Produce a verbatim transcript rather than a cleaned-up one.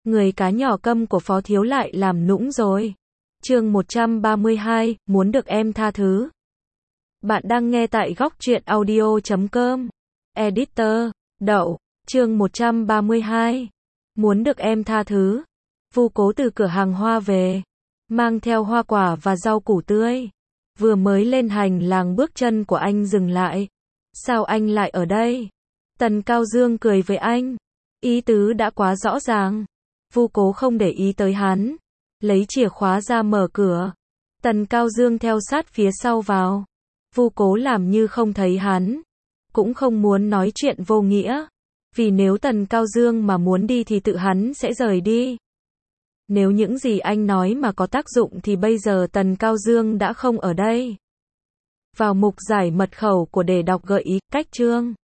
Người cá nhỏ câm của Phó Thiếu lại làm nũng rồi. Chương một trăm ba mươi hai, muốn được em tha thứ. Bạn đang nghe tại góc truyện audio chấm com. Editor, Đậu, chương một trăm ba mươi hai. Muốn được em tha thứ. Vu Cố từ cửa hàng hoa về, mang theo hoa quả và rau củ tươi. Vừa mới lên hành lang bước chân của anh dừng lại. Sao anh lại ở đây? Tần Cao Dương cười với anh. Ý tứ đã quá rõ ràng. Vu Cố không để ý tới hắn, lấy chìa khóa ra mở cửa. Tần Cao Dương theo sát phía sau vào. Vu Cố làm như không thấy hắn, cũng không muốn nói chuyện vô nghĩa, vì nếu Tần Cao Dương mà muốn đi thì tự hắn sẽ rời đi. Nếu những gì anh nói mà có tác dụng thì bây giờ Tần Cao Dương đã không ở đây. Vào mục giải mật khẩu của để đọc gợi ý, cách chương.